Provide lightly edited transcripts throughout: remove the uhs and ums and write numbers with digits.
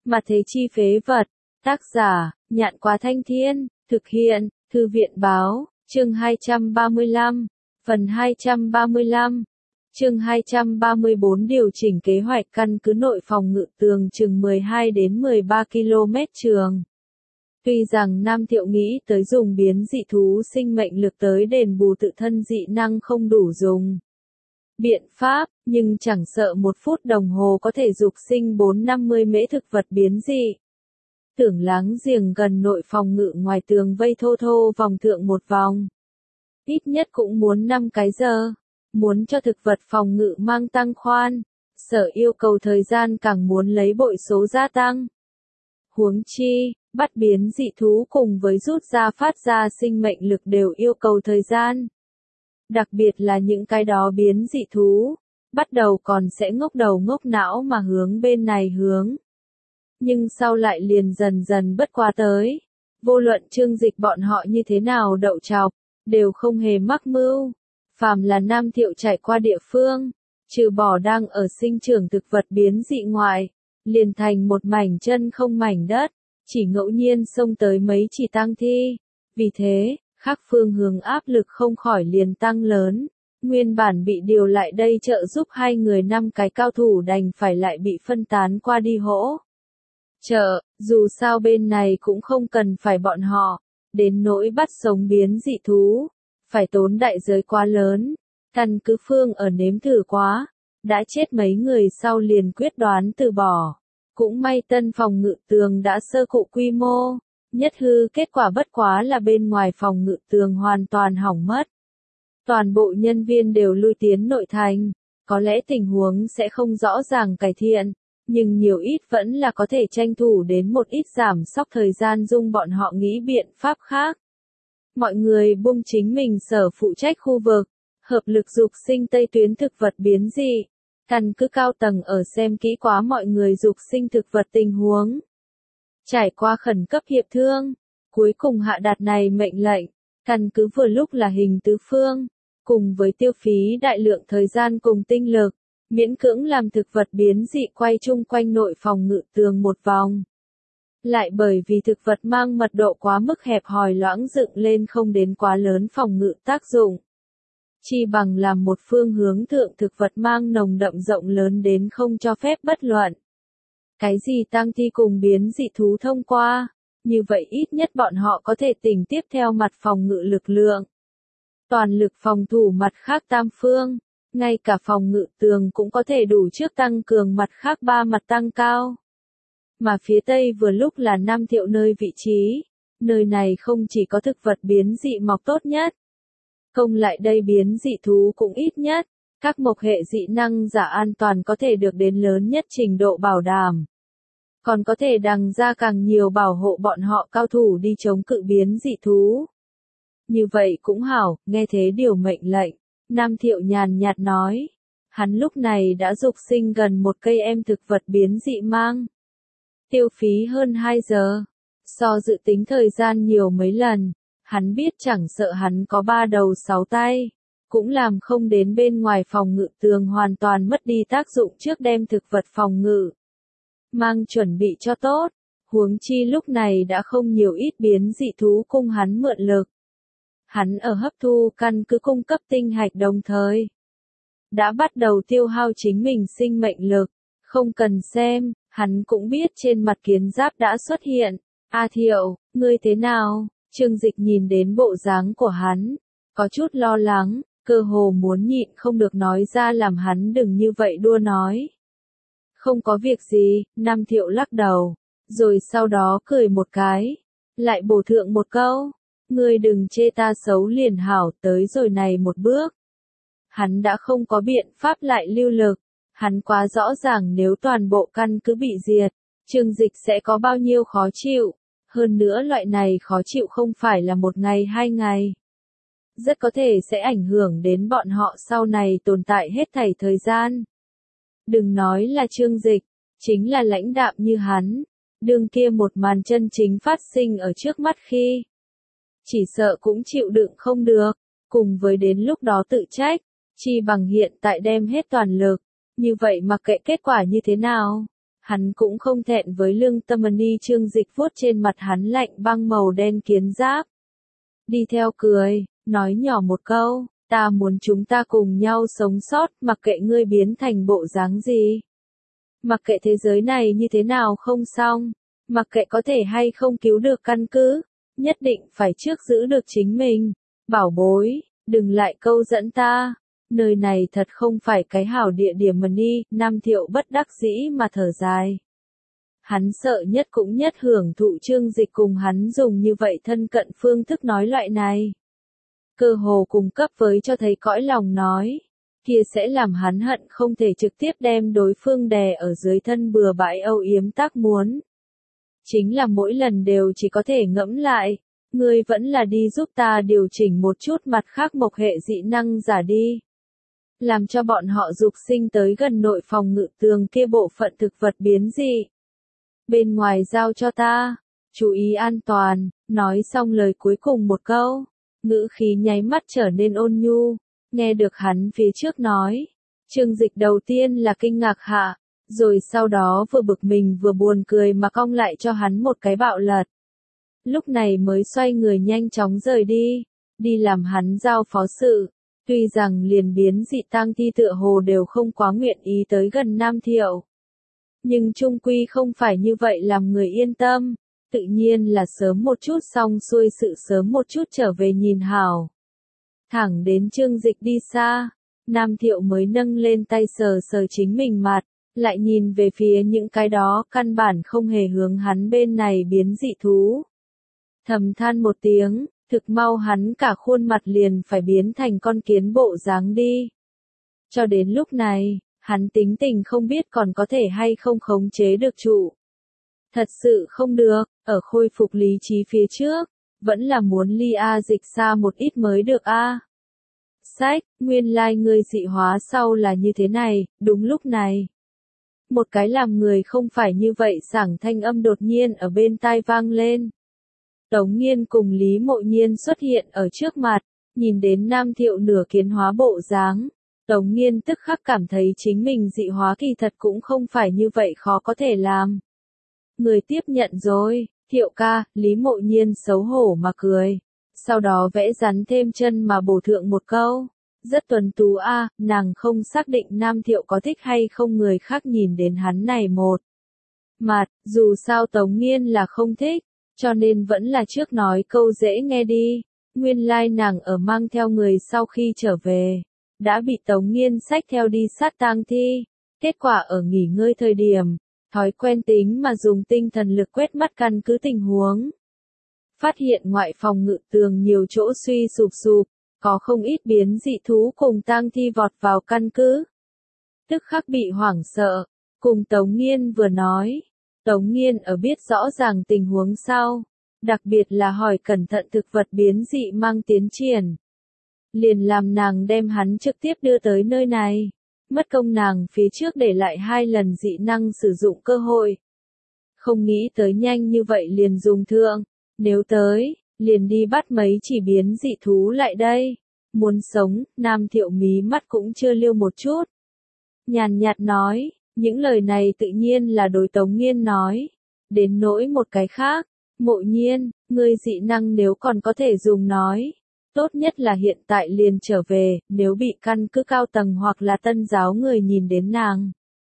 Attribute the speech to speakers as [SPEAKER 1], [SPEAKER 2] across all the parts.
[SPEAKER 1] Mà thế chi phế vật. Tác giả, Nhạn Quá Thanh Thiên, thực hiện, Thư viện Báo, chương 235, phần 235. Chương 234 điều chỉnh kế hoạch căn cứ nội phòng ngự tường chừng 12 đến 13 km trường. Tuy rằng Nam Thiệu nghĩ tới dùng biến dị thú sinh mệnh lực tới đền bù tự thân dị năng không đủ dùng biện pháp, nhưng chẳng sợ 1 phút đồng hồ có thể dục sinh 4-50 mễ thực vật biến dị. Tưởng láng giềng gần nội phòng ngự ngoài tường vây thô thô vòng thượng một vòng. Ít nhất cũng muốn 5 cái giờ. Muốn cho thực vật phòng ngự mang tăng khoan, Sở yêu cầu thời gian càng muốn lấy bội số gia tăng. Huống chi, bắt biến dị thú cùng với rút ra phát ra sinh mệnh lực đều yêu cầu thời gian. Đặc biệt là những cái đó biến dị thú, bắt đầu còn sẽ ngốc đầu ngốc não mà hướng bên này hướng. Nhưng sau lại liền dần dần bất quá tới. Vô luận Trương Dịch bọn họ như thế nào đậu chọc, đều không hề mắc mưu. Phàm là Nam Thiệu trải qua địa phương, trừ bỏ đang ở sinh trưởng thực vật biến dị ngoại, liền thành một mảnh chân không mảnh đất, chỉ ngẫu nhiên xông tới mấy chỉ tang thi. Vì thế, khác phương hướng áp lực không khỏi liền tăng lớn. Nguyên bản bị điều lại đây trợ giúp 2 người 5 cái cao thủ đành phải lại bị phân tán qua đi hỗ trợ, dù sao bên này cũng không cần phải bọn họ, đến nỗi bắt sống biến dị thú, phải tốn đại giới quá lớn. Căn cứ phương ở nếm thử quá, đã chết mấy người sau liền quyết đoán từ bỏ. Cũng may tân phòng ngự tường đã sơ cụ quy mô, nhất hư kết quả bất quá là bên ngoài phòng ngự tường hoàn toàn hỏng mất. Toàn bộ nhân viên đều lui tiến nội thành, có lẽ tình huống sẽ không rõ ràng cải thiện, nhưng nhiều ít vẫn là có thể tranh thủ đến một ít giảm sóc thời gian dung bọn họ nghĩ biện pháp khác. Mọi người buông chính mình sở phụ trách khu vực, hợp lực dục sinh tây tuyến thực vật biến dị. Căn cứ cao tầng ở xem kỹ quá mọi người dục sinh thực vật tình huống. Trải qua khẩn cấp hiệp thương, cuối cùng hạ đạt này mệnh lệnh, căn cứ vừa lúc là hình tứ phương, cùng với tiêu phí đại lượng thời gian cùng tinh lực, miễn cưỡng làm thực vật biến dị quay chung quanh nội phòng ngự tường một vòng. Lại bởi vì thực vật mang mật độ quá mức hẹp hòi loãng dựng lên không đến quá lớn phòng ngự tác dụng. Chi bằng làm một phương hướng thượng thực vật mang nồng đậm rộng lớn đến không cho phép bất luận. Cái gì tăng thi cùng biến dị thú thông qua, như vậy ít nhất bọn họ có thể tỉnh tiếp theo mặt phòng ngự lực lượng. Toàn lực phòng thủ mặt khác tam phương, ngay cả phòng ngự tường cũng có thể đủ trước tăng cường mặt khác 3 mặt tăng cao. Mà phía tây vừa lúc là Nam Thiệu nơi vị trí, nơi này không chỉ có thực vật biến dị mọc tốt nhất, công lại đây biến dị thú cũng ít nhất, các mộc hệ dị năng giả an toàn có thể được đến lớn nhất trình độ bảo đảm. Còn có thể đằng ra càng nhiều bảo hộ bọn họ cao thủ đi chống cự biến dị thú. Như vậy cũng hảo, nghe thế điều mệnh lệnh, Nam Thiệu nhàn nhạt nói. Hắn lúc này đã dục sinh gần 1 cây em thực vật biến dị mang. Tiêu phí hơn 2 giờ, so dự tính thời gian nhiều mấy lần. Hắn biết chẳng sợ hắn có 3 đầu 6 tay, cũng làm không đến bên ngoài phòng ngự tường hoàn toàn mất đi tác dụng trước đem thực vật phòng ngự. Mang chuẩn bị cho tốt, huống chi lúc này đã không nhiều ít biến dị thú cung hắn mượn lực. Hắn ở hấp thu căn cứ cung cấp tinh hạch đồng thời. Đã bắt đầu tiêu hao chính mình sinh mệnh lực, không cần xem, hắn cũng biết trên mặt kiến giáp đã xuất hiện. A Thiệu, ngươi thế nào? Trương Dịch nhìn đến bộ dáng của hắn, có chút lo lắng, cơ hồ muốn nhịn không được nói ra làm hắn đừng như vậy đua nói. Không có việc gì, Nam Thiệu lắc đầu, rồi sau đó cười một cái, lại bổ thượng một câu, ngươi đừng chê ta xấu liền hảo tới rồi này một bước. Hắn đã không có biện pháp lại lưu lực, hắn quá rõ ràng nếu toàn bộ căn cứ bị diệt, Trương Dịch sẽ có bao nhiêu khó chịu. Hơn nữa loại này khó chịu không phải là 1 ngày 2 ngày. Rất có thể sẽ ảnh hưởng đến bọn họ sau này tồn tại hết thảy thời gian. Đừng nói là Trương Dịch, chính là lãnh đạm như hắn. Đương kia một màn chân chính phát sinh ở trước mắt khi. Chỉ sợ cũng chịu đựng không được, cùng với đến lúc đó tự trách, chi bằng hiện tại đem hết toàn lực. Như vậy mặc kệ kết quả như thế nào, Hắn cũng không thẹn với lương tâm ni. Trương Dịch vuốt trên mặt hắn lạnh băng màu đen kiến giáp. Đi theo cười, nói nhỏ một câu, ta muốn chúng ta cùng nhau sống sót, mặc kệ ngươi biến thành bộ dáng gì. Mặc kệ thế giới này như thế nào không xong, mặc kệ có thể hay không cứu được căn cứ, nhất định phải trước giữ được chính mình. Bảo bối, đừng lại câu dẫn ta. Nơi này thật không phải cái hảo địa điểm mà đi. Nam Thiệu bất đắc dĩ mà thở dài. Hắn sợ nhất cũng nhất hưởng thụ Trương Dịch cùng hắn dùng như vậy thân cận phương thức nói loại này. Cơ hồ cung cấp với cho thấy cõi lòng nói. Kia sẽ làm hắn hận không thể trực tiếp đem đối phương đè ở dưới thân bừa bãi âu yếm tác muốn. Chính là mỗi lần đều chỉ có thể ngẫm lại. Ngươi vẫn là đi giúp ta điều chỉnh một chút mặt khác mộc hệ dị năng giả đi. Làm cho bọn họ dục sinh tới gần nội phòng ngự tường kia bộ phận thực vật biến dị. Bên ngoài giao cho ta, chú ý an toàn. Nói xong lời cuối cùng một câu, ngữ khí nháy mắt trở nên ôn nhu. Nghe được hắn phía trước nói, Trương Dịch đầu tiên là kinh ngạc hạ, rồi sau đó vừa bực mình vừa buồn cười mà cong lại cho hắn một cái bạo lật. Lúc này mới xoay người nhanh chóng rời đi, đi làm hắn giao phó sự. Tuy rằng liền biến dị tang thi tựa hồ đều không quá nguyện ý tới gần Nam Thiệu. Nhưng chung quy không phải như vậy làm người yên tâm, tự nhiên là sớm một chút xong xuôi sự sớm một chút trở về nhìn hảo. Thẳng đến Trương Dịch đi xa, Nam Thiệu mới nâng lên tay sờ sờ chính mình mặt, lại nhìn về phía những cái đó căn bản không hề hướng hắn bên này biến dị thú. Thầm than một tiếng, thực mau hắn cả khuôn mặt liền phải biến thành con kiến bộ dáng đi. Cho đến lúc này, hắn tính tình không biết còn có thể hay không khống chế được trụ. Thật sự không được, ở khôi phục lý trí phía trước, vẫn là muốn ly A Dịch xa một ít mới được a. Sách, nguyên lai ngươi dị hóa sau là như thế này. Đúng lúc này, một cái làm người không phải như vậy sảng thanh âm đột nhiên ở bên tai vang lên. Tống Nghiên cùng Lý Mộ Nhiên xuất hiện ở trước mặt, nhìn đến Nam Thiệu nửa kiến hóa bộ dáng. Tống Nghiên tức khắc cảm thấy chính mình dị hóa kỳ thật cũng không phải như vậy khó có thể làm. Người tiếp nhận rồi, Thiệu ca. Lý Mộ Nhiên xấu hổ mà cười. Sau đó vẽ rắn thêm chân mà bổ thượng một câu. Rất tuấn tú a. Nàng không xác định Nam Thiệu có thích hay không người khác nhìn đến hắn này một mặt, dù sao Tống Nghiên là không thích, cho nên vẫn là trước nói câu dễ nghe đi. Nguyên lai nàng ở mang theo người sau khi trở về, đã bị Tống Nghiên xách theo đi sát tang thi. Kết quả ở nghỉ ngơi thời điểm, thói quen tính mà dùng tinh thần lực quét mắt căn cứ tình huống. Phát hiện ngoại phòng ngự tường nhiều chỗ suy sụp sụp, có không ít biến dị thú cùng tang thi vọt vào căn cứ. Tức khắc bị hoảng sợ, cùng Tống Nghiên vừa nói. Tống Nghiên ở biết rõ ràng tình huống sau, đặc biệt là hỏi cẩn thận thực vật biến dị mang tiến triển. Liền làm nàng đem hắn trực tiếp đưa tới nơi này. Mất công nàng phía trước để lại 2 lần dị năng sử dụng cơ hội. Không nghĩ tới nhanh như vậy liền dùng thượng. Nếu tới, liền đi bắt mấy chỉ biến dị thú lại đây. Muốn sống, Nam Thiệu mí mắt cũng chưa liêu một chút. Nhàn nhạt nói, những lời này tự nhiên là đối Tống Nghiên nói. Đến nỗi một cái khác, Mộ Nhiên, ngươi dị năng nếu còn có thể dùng nói. Tốt nhất là hiện tại liền trở về, nếu bị căn cứ cao tầng hoặc là tân giáo người nhìn đến nàng.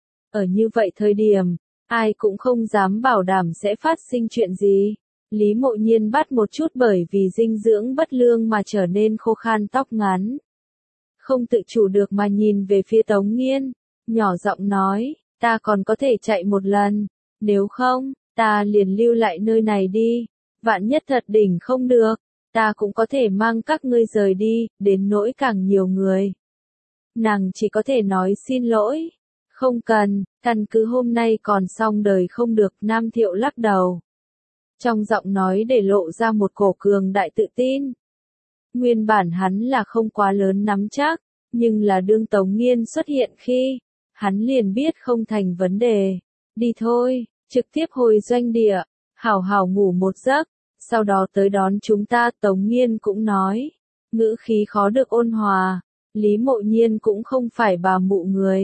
[SPEAKER 1] Ở như vậy thời điểm, ai cũng không dám bảo đảm sẽ phát sinh chuyện gì. Lý Mộ Nhiên bắt một chút bởi vì dinh dưỡng bất lương mà trở nên khô khan tóc ngắn. Không tự chủ được mà nhìn về phía Tống Nghiên, nhỏ giọng nói, ta còn có thể chạy một lần, nếu không, ta liền lưu lại nơi này đi, vạn nhất thật đỉnh không được, ta cũng có thể mang các ngươi rời đi, đến nỗi càng nhiều người. Nàng chỉ có thể nói xin lỗi, không cần, căn cứ hôm nay còn xong đời không được. Nam Thiệu lắc đầu. Trong giọng nói để lộ ra một cổ cường đại tự tin. Nguyên bản hắn là không quá lớn nắm chắc, nhưng là đương Tống Nghiên xuất hiện khi, hắn liền biết không thành vấn đề. Đi thôi, trực tiếp hồi doanh địa, hảo hảo ngủ một giấc, sau đó tới đón chúng ta. Tống Nghiên cũng nói, ngữ khí khó được ôn hòa. Lý Mộ Nhiên cũng không phải bà mụ người,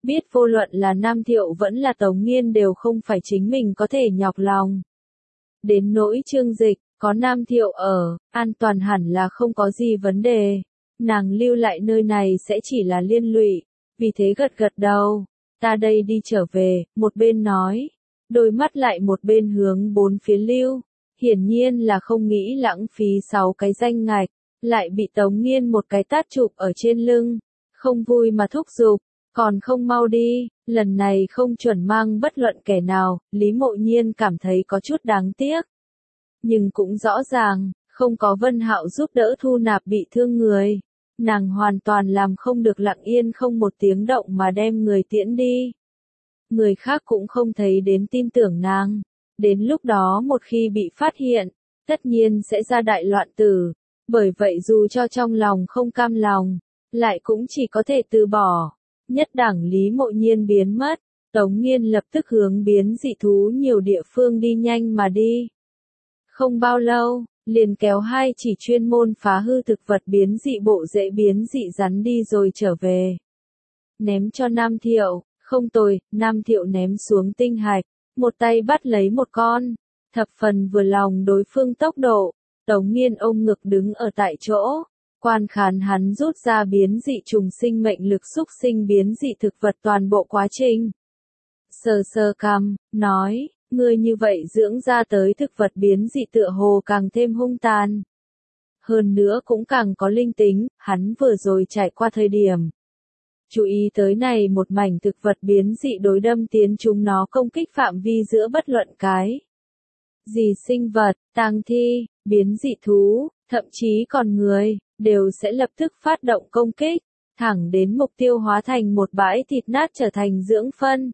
[SPEAKER 1] biết vô luận là Nam Thiệu vẫn là Tống Nghiên đều không phải chính mình có thể nhọc lòng. Đến nỗi Trương Dịch, có Nam Thiệu ở, an toàn hẳn là không có gì vấn đề. Nàng lưu lại nơi này sẽ chỉ là liên lụy, vì thế gật gật đầu. Ta đây đi trở về, một bên nói. Đôi mắt lại một bên hướng bốn phía lưu. Hiển nhiên là không nghĩ lãng phí 6 cái danh ngạch, lại bị Tống Nghiên một cái tát chụp ở trên lưng. Không vui mà thúc giục, còn không mau đi, lần này không chuẩn mang bất luận kẻ nào, Lý Mộ Nhiên cảm thấy có chút đáng tiếc. Nhưng cũng rõ ràng, không có Vân Hạo giúp đỡ thu nạp bị thương người. Nàng hoàn toàn làm không được lặng yên không một tiếng động mà đem người tiễn đi. Người khác cũng không thấy đến tin tưởng nàng. Đến lúc đó một khi bị phát hiện, tất nhiên sẽ ra đại loạn tử. Bởi vậy dù cho trong lòng không cam lòng, lại cũng chỉ có thể từ bỏ. Nhất đẳng Lý Mộ Nhiên biến mất, Tống Nghiên lập tức hướng biến dị thú nhiều địa phương đi nhanh mà đi. Không bao lâu, liền kéo hai chỉ chuyên môn phá hư thực vật biến dị bộ rễ biến dị rắn đi rồi trở về. Ném cho Nam Thiệu, không tồi, Nam Thiệu ném xuống tinh hạch, một tay bắt lấy một con, thập phần vừa lòng đối phương tốc độ. Tống Nghiên ôm ngực đứng ở tại chỗ, quan khán hắn rút ra biến dị trùng sinh mệnh lực xúc sinh biến dị thực vật toàn bộ quá trình. Sờ sờ cằm, nói, ngươi như vậy dưỡng ra tới thực vật biến dị tựa hồ càng thêm hung tàn. Hơn nữa cũng càng có linh tính, hắn vừa rồi trải qua thời điểm. Chú ý tới này một mảnh thực vật biến dị đối đâm tiến chúng nó công kích phạm vi giữa bất luận cái gì sinh vật, tang thi, biến dị thú, thậm chí còn người, đều sẽ lập tức phát động công kích, thẳng đến mục tiêu hóa thành một bãi thịt nát trở thành dưỡng phân.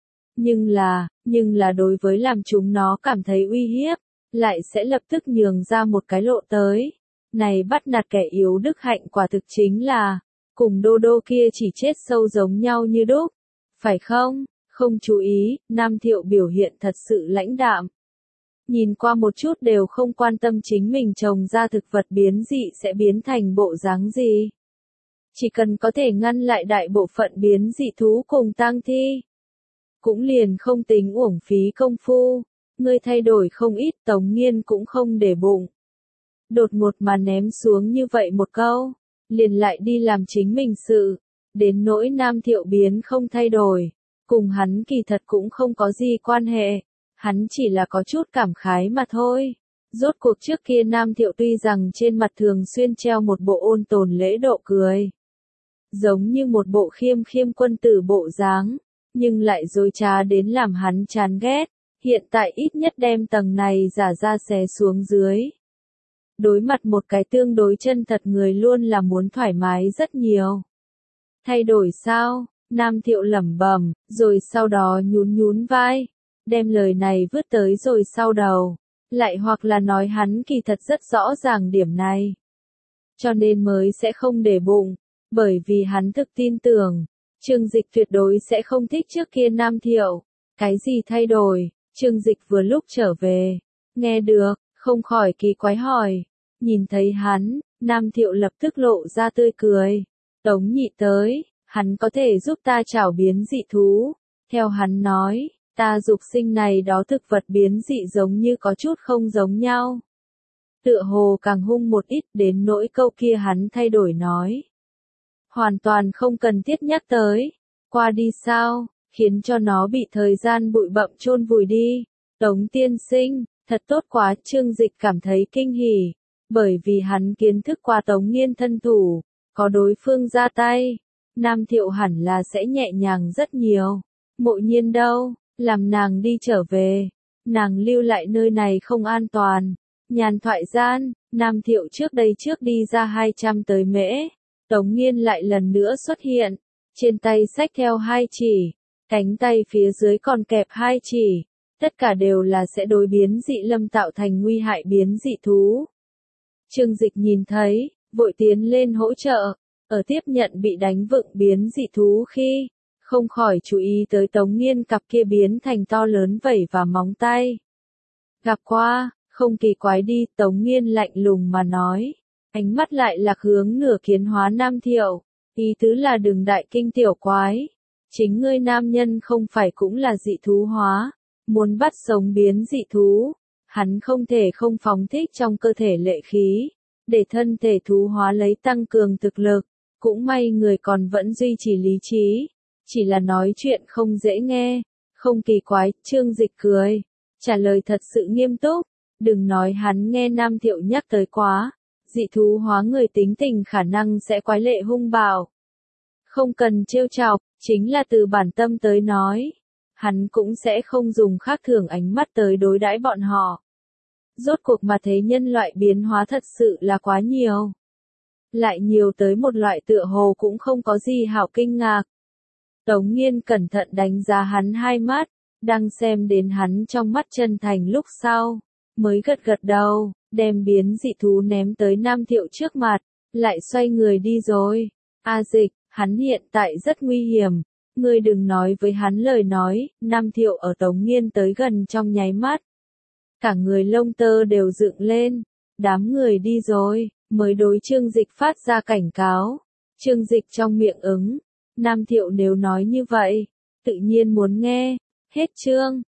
[SPEAKER 1] Nhưng là đối với làm chúng nó cảm thấy uy hiếp, lại sẽ lập tức nhường ra một cái lộ tới. Này bắt nạt kẻ yếu đức hạnh quả thực chính là, cùng Đô Đô kia chỉ chết sâu giống nhau như đúc. Phải không? Không chú ý, Nam Thiệu biểu hiện thật sự lãnh đạm. Nhìn qua một chút đều không quan tâm chính mình trồng ra thực vật biến dị sẽ biến thành bộ dáng gì. Chỉ cần có thể ngăn lại đại bộ phận biến dị thú cùng tang thi. Cũng liền không tính uổng phí công phu. Ngươi thay đổi không ít, Tống Nghiên cũng không để bụng. Đột ngột mà ném xuống như vậy một câu, liền lại đi làm chính mình sự. Đến nỗi Nam Thiệu biến không thay đổi, cùng hắn kỳ thật cũng không có gì quan hệ. Hắn chỉ là có chút cảm khái mà thôi. Rốt cuộc trước kia Nam Thiệu tuy rằng trên mặt thường xuyên treo một bộ ôn tồn lễ độ cười. Giống như một bộ khiêm khiêm quân tử bộ dáng, nhưng lại dối trá đến làm hắn chán ghét. Hiện tại ít nhất đem tầng này giả ra xé xuống dưới. Đối mặt một cái tương đối chân thật người luôn là muốn thoải mái rất nhiều. Thay đổi sao? Nam Thiệu lẩm bẩm, rồi sau đó nhún nhún vai. Đem lời này vứt tới rồi sau đầu, lại hoặc là nói hắn kỳ thật rất rõ ràng điểm này. Cho nên mới sẽ không để bụng, bởi vì hắn thực tin tưởng, Trương Dịch tuyệt đối sẽ không thích trước kia Nam Thiệu. Cái gì thay đổi? Trương Dịch vừa lúc trở về, nghe được, không khỏi kỳ quái hỏi. Nhìn thấy hắn, Nam Thiệu lập tức lộ ra tươi cười. Tống Nhị tới, hắn có thể giúp ta trảo biến dị thú. Theo hắn nói, ta dục sinh này đó thực vật biến dị giống như có chút không giống nhau. Tựa hồ càng hung một ít, đến nỗi câu kia hắn thay đổi nói. Hoàn toàn không cần thiết nhắc tới. Qua đi sao, khiến cho nó bị thời gian bụi bặm chôn vùi đi. Tống tiên sinh, thật tốt quá. Trương Dịch cảm thấy kinh hỉ, bởi vì hắn kiến thức qua Tống Nghiên thân thủ, có đối phương ra tay, Nam Thiệu hẳn là sẽ nhẹ nhàng rất nhiều. Mộ Nhiên đâu? Làm nàng đi trở về, nàng lưu lại nơi này không an toàn. Nhàn thoại gian, Nam Thiệu trước đây trước đi ra 200 tới mễ, Tống Nghiên lại lần nữa xuất hiện, trên tay xách theo 2 chỉ, cánh tay phía dưới còn kẹp 2 chỉ, tất cả đều là sẽ đối biến dị lâm tạo thành nguy hại biến dị thú. Trương Dịch nhìn thấy, vội tiến lên hỗ trợ, ở tiếp nhận bị đánh vựng biến dị thú khi, không khỏi chú ý tới Tống Nghiên cặp kia biến thành to lớn vảy và móng tay. Gặp qua, không kỳ quái đi, Tống Nghiên lạnh lùng mà nói, ánh mắt lại lạc hướng nửa kiến hóa Nam Thiệu, ý tứ là đừng đại kinh tiểu quái. Chính ngươi nam nhân không phải cũng là dị thú hóa, muốn bắt sống biến dị thú, hắn không thể không phóng thích trong cơ thể lệ khí, để thân thể thú hóa lấy tăng cường thực lực, cũng may người còn vẫn duy trì lý trí, chỉ là nói chuyện không dễ nghe, không kỳ quái, Trương Dịch cười, trả lời thật sự nghiêm túc, đừng nói hắn nghe Nam Thiệu nhắc tới quá, dị thú hóa người tính tình khả năng sẽ quái lệ hung bạo. Không cần trêu chọc, chính là từ bản tâm tới nói, hắn cũng sẽ không dùng khác thường ánh mắt tới đối đãi bọn họ. Rốt cuộc mà thế nhân loại biến hóa thật sự là quá nhiều. Lại nhiều tới một loại tựa hồ cũng không có gì hảo kinh ngạc. Tống Nghiên cẩn thận đánh giá hắn hai mắt, đang xem đến hắn trong mắt chân thành lúc sau, mới gật gật đầu, đem biến dị thú ném tới Nam Thiệu trước mặt, lại xoay người đi rồi. A Dịch, hắn hiện tại rất nguy hiểm, ngươi đừng nói với hắn lời nói, Nam Thiệu ở Tống Nghiên tới gần trong nháy mắt. Cả người lông tơ đều dựng lên, đám người đi rồi, mới đối Trương Dịch phát ra cảnh cáo. Trương Dịch trong miệng ứng, Nam Thiệu nếu nói như vậy, tự nhiên muốn nghe, hết chương.